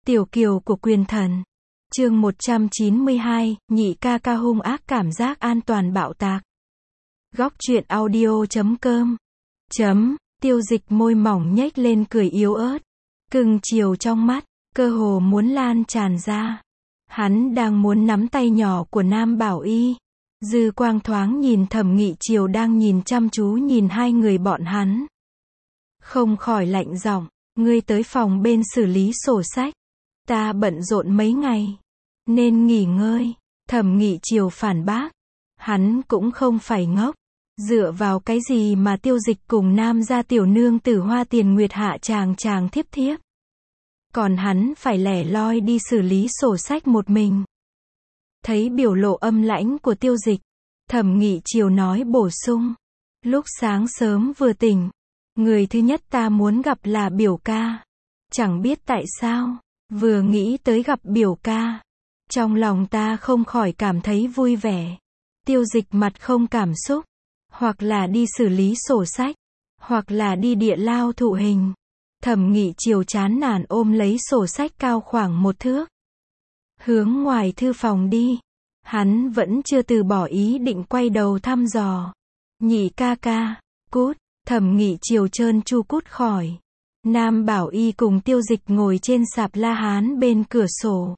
Tiểu kiều của quyền thần. Chương 192, nhị ca ca hung ác cảm giác an toàn bạo tạc. Góc truyện audio.com. Tiêu Dịch môi mỏng nhếch lên cười yếu ớt. Cưng chiều trong mắt, cơ hồ muốn lan tràn ra. Hắn đang muốn nắm tay nhỏ của Nam Bảo Y. Dư quang thoáng nhìn Thẩm Nghị Triều đang nhìn chăm chú nhìn hai người bọn hắn. Không khỏi lạnh giọng, ngươi tới phòng bên xử lý sổ sách. Ta bận rộn mấy ngày, nên nghỉ ngơi. Thẩm Nghị Triều phản bác. Hắn cũng không phải ngốc. Dựa vào cái gì mà Tiêu Dịch cùng Nam gia tiểu nương tử Hoa Tiền Nguyệt hạ chàng thiếp thiếp. Còn hắn phải lẻ loi đi xử lý sổ sách một mình. Thấy biểu lộ âm lãnh của Tiêu Dịch, Thẩm Nghị Triều nói bổ sung. Lúc sáng sớm vừa tỉnh, người thứ nhất ta muốn gặp là biểu ca. Chẳng biết tại sao, vừa nghĩ tới gặp biểu ca, trong lòng ta không khỏi cảm thấy vui vẻ. Tiêu Dịch mặt không cảm xúc, hoặc là đi xử lý sổ sách, hoặc là đi địa lao thụ hình. Thẩm Nghị Triều chán nản ôm lấy sổ sách cao khoảng 1 thước. Hướng ngoài thư phòng đi. Hắn vẫn chưa từ bỏ ý định quay đầu thăm dò. Nhị ca ca, cút. Thẩm Nghị Triều trơn tru cút khỏi. Nam Bảo Y cùng Tiêu Dịch ngồi trên sạp la hán bên cửa sổ.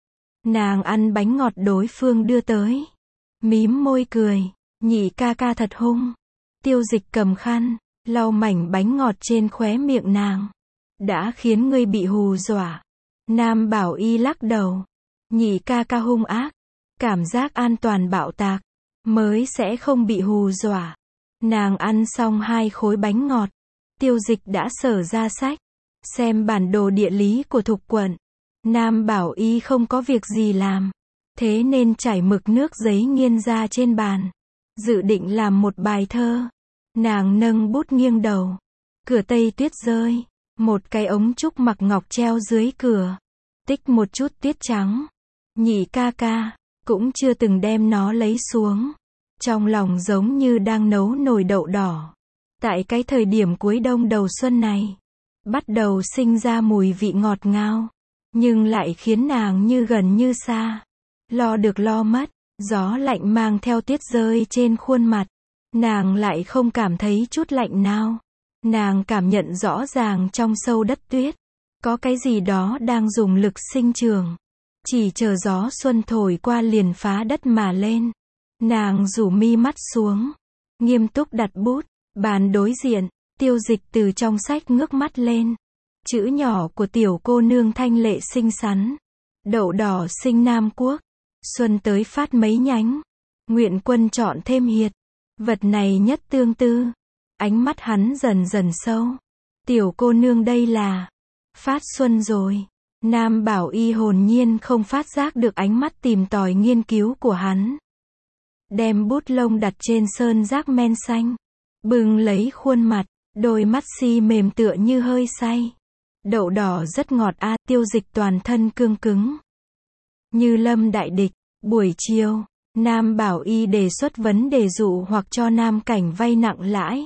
Nàng ăn bánh ngọt đối phương đưa tới. Mím môi cười. Nhị ca ca thật hung. Tiêu Dịch cầm khăn, lau mảnh bánh ngọt trên khóe miệng nàng. Đã khiến ngươi bị hù dọa. Nam Bảo Y lắc đầu. Nhị ca ca hung ác. Cảm giác an toàn bạo tạc. Mới sẽ không bị hù dọa. Nàng ăn xong 2 khối bánh ngọt. Tiêu Dịch đã sở ra sách. Xem bản đồ địa lý của Thục quận. Nam Bảo Y không có việc gì làm. Thế nên trải mực nước giấy nghiên ra trên bàn. Dự định làm một bài thơ. Nàng nâng bút nghiêng đầu. Cửa Tây tuyết rơi. Một cái ống trúc mặc ngọc treo dưới cửa. Tích một chút tuyết trắng. Nhị ca ca, cũng chưa từng đem nó lấy xuống. Trong lòng giống như đang nấu nồi đậu đỏ. Tại cái thời điểm cuối đông đầu xuân này, bắt đầu sinh ra mùi vị ngọt ngào. Nhưng lại khiến nàng như gần như xa. Lo được lo mất, gió lạnh mang theo tuyết rơi trên khuôn mặt. Nàng lại không cảm thấy chút lạnh nào. Nàng cảm nhận rõ ràng trong sâu đất tuyết, có cái gì đó đang dùng lực sinh trưởng. Chỉ chờ gió xuân thổi qua liền phá đất mà lên. Nàng rủ mi mắt xuống, nghiêm túc đặt bút, bàn đối diện, Tiêu Dịch từ trong sách ngước mắt lên. Chữ nhỏ của tiểu cô nương thanh lệ xinh xắn. Đậu đỏ sinh Nam Quốc, xuân tới phát mấy nhánh. Nguyện quân chọn thêm hiệt, vật này nhất tương tư. Ánh mắt hắn dần dần sâu. Tiểu cô nương đây là phát xuân rồi. Nam Bảo Y hồn nhiên không phát giác được ánh mắt tìm tòi nghiên cứu của hắn. Đem bút lông đặt trên sơn giác men xanh. Bừng lấy khuôn mặt, đôi mắt si mềm tựa như hơi say. Đậu đỏ rất ngọt a. Tiêu Dịch toàn thân cương cứng. Như lâm đại địch. Buổi chiều, Nam Bảo Y đề xuất vấn đề dụ hoặc cho Nam Cảnh vay nặng lãi.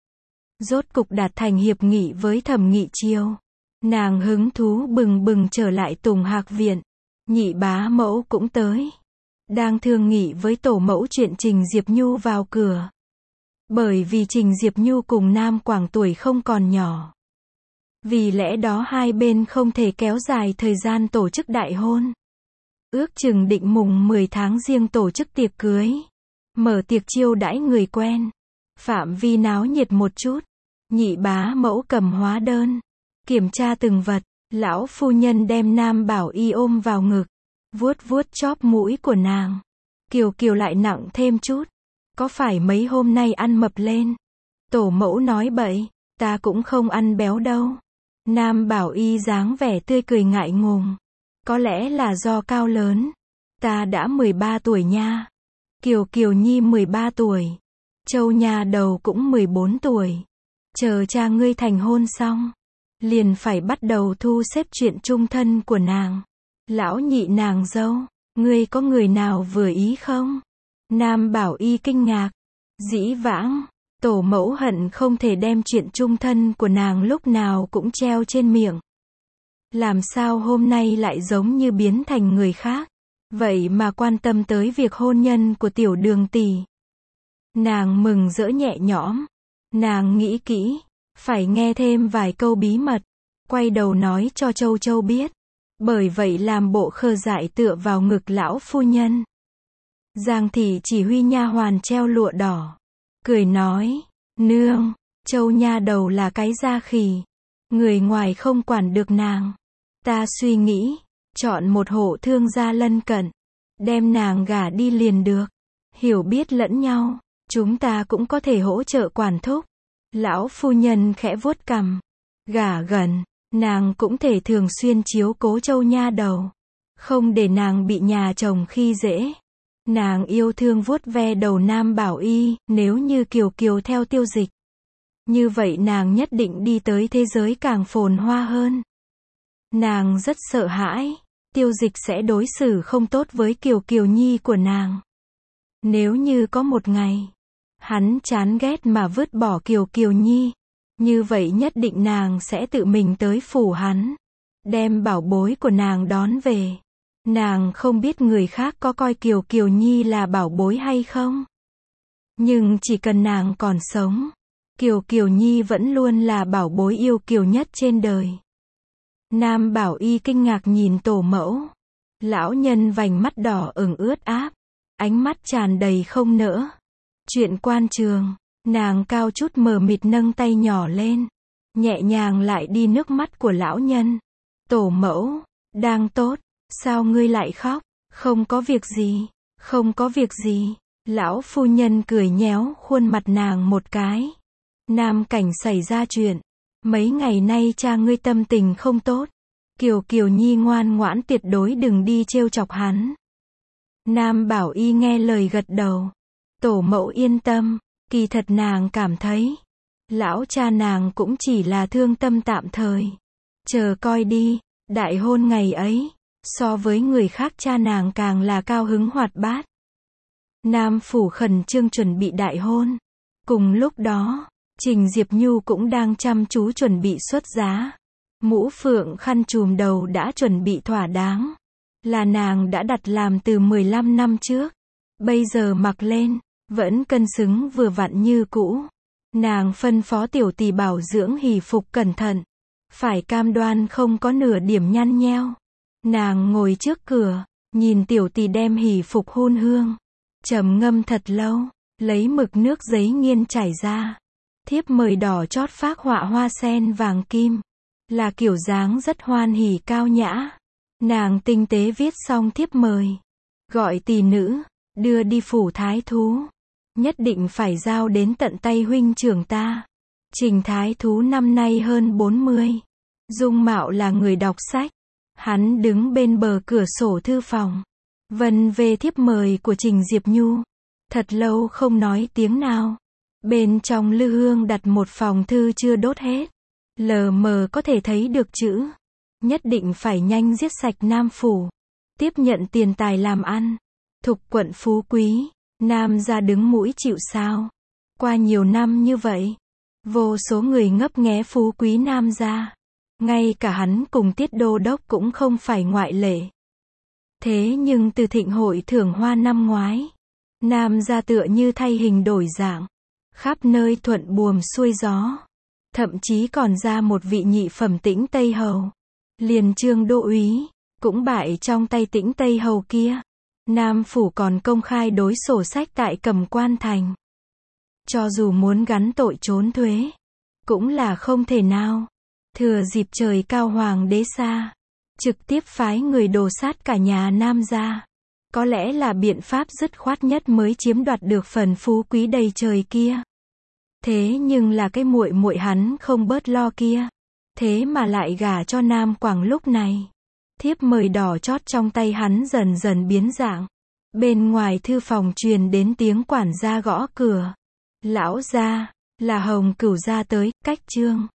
Rốt cục đạt thành hiệp nghị với Thẩm Nghị Triều. Nàng hứng thú bừng bừng trở lại Tùng Hạc viện. Nhị bá mẫu cũng tới. Đang thương nghị với tổ mẫu chuyện Trình Diệp Nhu vào cửa. Bởi vì Trình Diệp Nhu cùng Nam Quảng tuổi không còn nhỏ. Vì lẽ đó hai bên không thể kéo dài thời gian tổ chức đại hôn. Ước chừng định mùng 10 tháng Giêng tổ chức tiệc cưới. Mở tiệc chiêu đãi người quen. Phạm vi náo nhiệt một chút. Nhị bá mẫu cầm hóa đơn. Kiểm tra từng vật. Lão phu nhân đem Nam Bảo Y ôm vào ngực. Vuốt vuốt chóp mũi của nàng. Kiều Kiều lại nặng thêm chút. Có phải mấy hôm nay ăn mập lên? Tổ mẫu nói bậy. Ta cũng không ăn béo đâu. Nam Bảo Y dáng vẻ tươi cười ngại ngùng. Có lẽ là do cao lớn. Ta đã 13 tuổi nha. Kiều Kiều Nhi 13 tuổi. Châu nhà đầu cũng 14 tuổi. Chờ cha ngươi thành hôn xong, liền phải bắt đầu thu xếp chuyện chung thân của nàng. Lão nhị nàng dâu, ngươi có người nào vừa ý không? Nam Bảo Y kinh ngạc. Dĩ vãng, tổ mẫu hận không thể đem chuyện chung thân của nàng lúc nào cũng treo trên miệng. Làm sao hôm nay lại giống như biến thành người khác, vậy mà quan tâm tới việc hôn nhân của tiểu đường tỷ. Nàng mừng rỡ nhẹ nhõm. Nàng nghĩ kỹ, phải nghe thêm vài câu bí mật, quay đầu nói cho Châu Châu biết. Bởi vậy làm bộ khờ dại tựa vào ngực lão phu nhân. Giang thị chỉ huy nha hoàn treo lụa đỏ, cười nói, nương, Châu nha đầu là cái da khỉ, người ngoài không quản được nàng. Ta suy nghĩ, chọn một hộ thương gia lân cận, đem nàng gả đi liền được. Hiểu biết lẫn nhau, chúng ta cũng có thể hỗ trợ quản thúc. Lão phu nhân khẽ vuốt cằm, gả gần, nàng cũng thể thường xuyên chiếu cố Châu nha đầu, không để nàng bị nhà chồng khi dễ. Nàng yêu thương vuốt ve đầu Nam Bảo Y, nếu như Kiều Kiều theo Tiêu Dịch, như vậy nàng nhất định đi tới thế giới càng phồn hoa hơn. Nàng rất sợ hãi, Tiêu Dịch sẽ đối xử không tốt với Kiều Kiều nhi của nàng. Nếu như có một ngày, hắn chán ghét mà vứt bỏ Kiều Kiều nhi, như vậy nhất định nàng sẽ tự mình tới phủ hắn, đem bảo bối của nàng đón về. Nàng không biết người khác có coi Kiều Kiều nhi là bảo bối hay không. Nhưng chỉ cần nàng còn sống, Kiều Kiều nhi vẫn luôn là bảo bối yêu kiều nhất trên đời. Nam Bảo Y kinh ngạc nhìn tổ mẫu. Lão nhân vành mắt đỏ ửng ướt áp, ánh mắt tràn đầy không nỡ. Chuyện quan trường, nàng cao chút mờ mịt nâng tay nhỏ lên, nhẹ nhàng lại đi nước mắt của lão nhân. Tổ mẫu, đang tốt, sao ngươi lại khóc? Không có việc gì, không có việc gì. Lão phu nhân cười nhéo khuôn mặt nàng một cái. Nam Cảnh xảy ra chuyện. Mấy ngày nay cha ngươi tâm tình không tốt. Kiều Kiều nhi ngoan ngoãn tuyệt đối đừng đi trêu chọc hắn. Nam Bảo Y nghe lời gật đầu. Tổ mẫu yên tâm, kỳ thật nàng cảm thấy, lão cha nàng cũng chỉ là thương tâm tạm thời. Chờ coi đi, đại hôn ngày ấy, so với người khác cha nàng càng là cao hứng hoạt bát. Nam phủ khẩn trương chuẩn bị đại hôn. Cùng lúc đó, Trình Diệp Nhu cũng đang chăm chú chuẩn bị xuất giá. Mũ phượng khăn trùm đầu đã chuẩn bị thỏa đáng. Là nàng đã đặt làm từ 15 năm trước. Bây giờ mặc lên, vẫn cân xứng vừa vặn như cũ. Nàng phân phó tiểu tỳ bảo dưỡng hỷ phục cẩn thận. Phải cam đoan không có nửa điểm nhăn nheo. Nàng ngồi trước cửa, nhìn tiểu tỳ đem hỷ phục hun hương. Trầm ngâm thật lâu, lấy mực nước giấy nghiên trải ra. Thiếp mời đỏ chót phác họa hoa sen vàng kim. Là kiểu dáng rất hoan hỉ cao nhã. Nàng tinh tế viết xong thiếp mời. Gọi tỳ nữ, đưa đi phủ thái thú. Nhất định phải giao đến tận tay huynh trưởng ta. Trình thái thú năm nay hơn 40. Dung mạo là người đọc sách. Hắn đứng bên bờ cửa sổ thư phòng. Vân về thiếp mời của Trình Diệp Nhu. Thật lâu không nói tiếng nào. Bên trong lư hương đặt một phòng thư chưa đốt hết. Lờ mờ có thể thấy được chữ. Nhất định phải nhanh giết sạch Nam phủ. Tiếp nhận tiền tài làm ăn. Thục quận phú quý. Nam gia đứng mũi chịu sào. Qua nhiều năm như vậy, vô số người ngấp nghé phú quý Nam gia. Ngay cả hắn cùng Tiết đô đốc cũng không phải ngoại lệ. Thế nhưng từ thịnh hội thưởng hoa năm ngoái, Nam gia tựa như thay hình đổi dạng. Khắp nơi thuận buồm xuôi gió. Thậm chí còn ra một vị nhị phẩm Tĩnh Tây Hầu. Liền Trương đô úy, cũng bại trong tay Tĩnh Tây Hầu kia. Nam phủ còn công khai đối sổ sách tại Cẩm Quan thành. Cho dù muốn gắn tội trốn thuế, cũng là không thể nào. Thừa dịp trời cao hoàng đế xa, trực tiếp phái người đồ sát cả nhà Nam gia. Có lẽ là biện pháp dứt khoát nhất mới chiếm đoạt được phần phú quý đầy trời kia. Thế nhưng là cái muội muội hắn không bớt lo kia. Thế mà lại gả cho Nam Quảng lúc này. Thiếp mời đỏ chót trong tay hắn dần dần biến dạng. Bên ngoài thư phòng truyền đến tiếng quản gia gõ cửa. Lão gia, là Hồng Cửu gia tới, cách chương.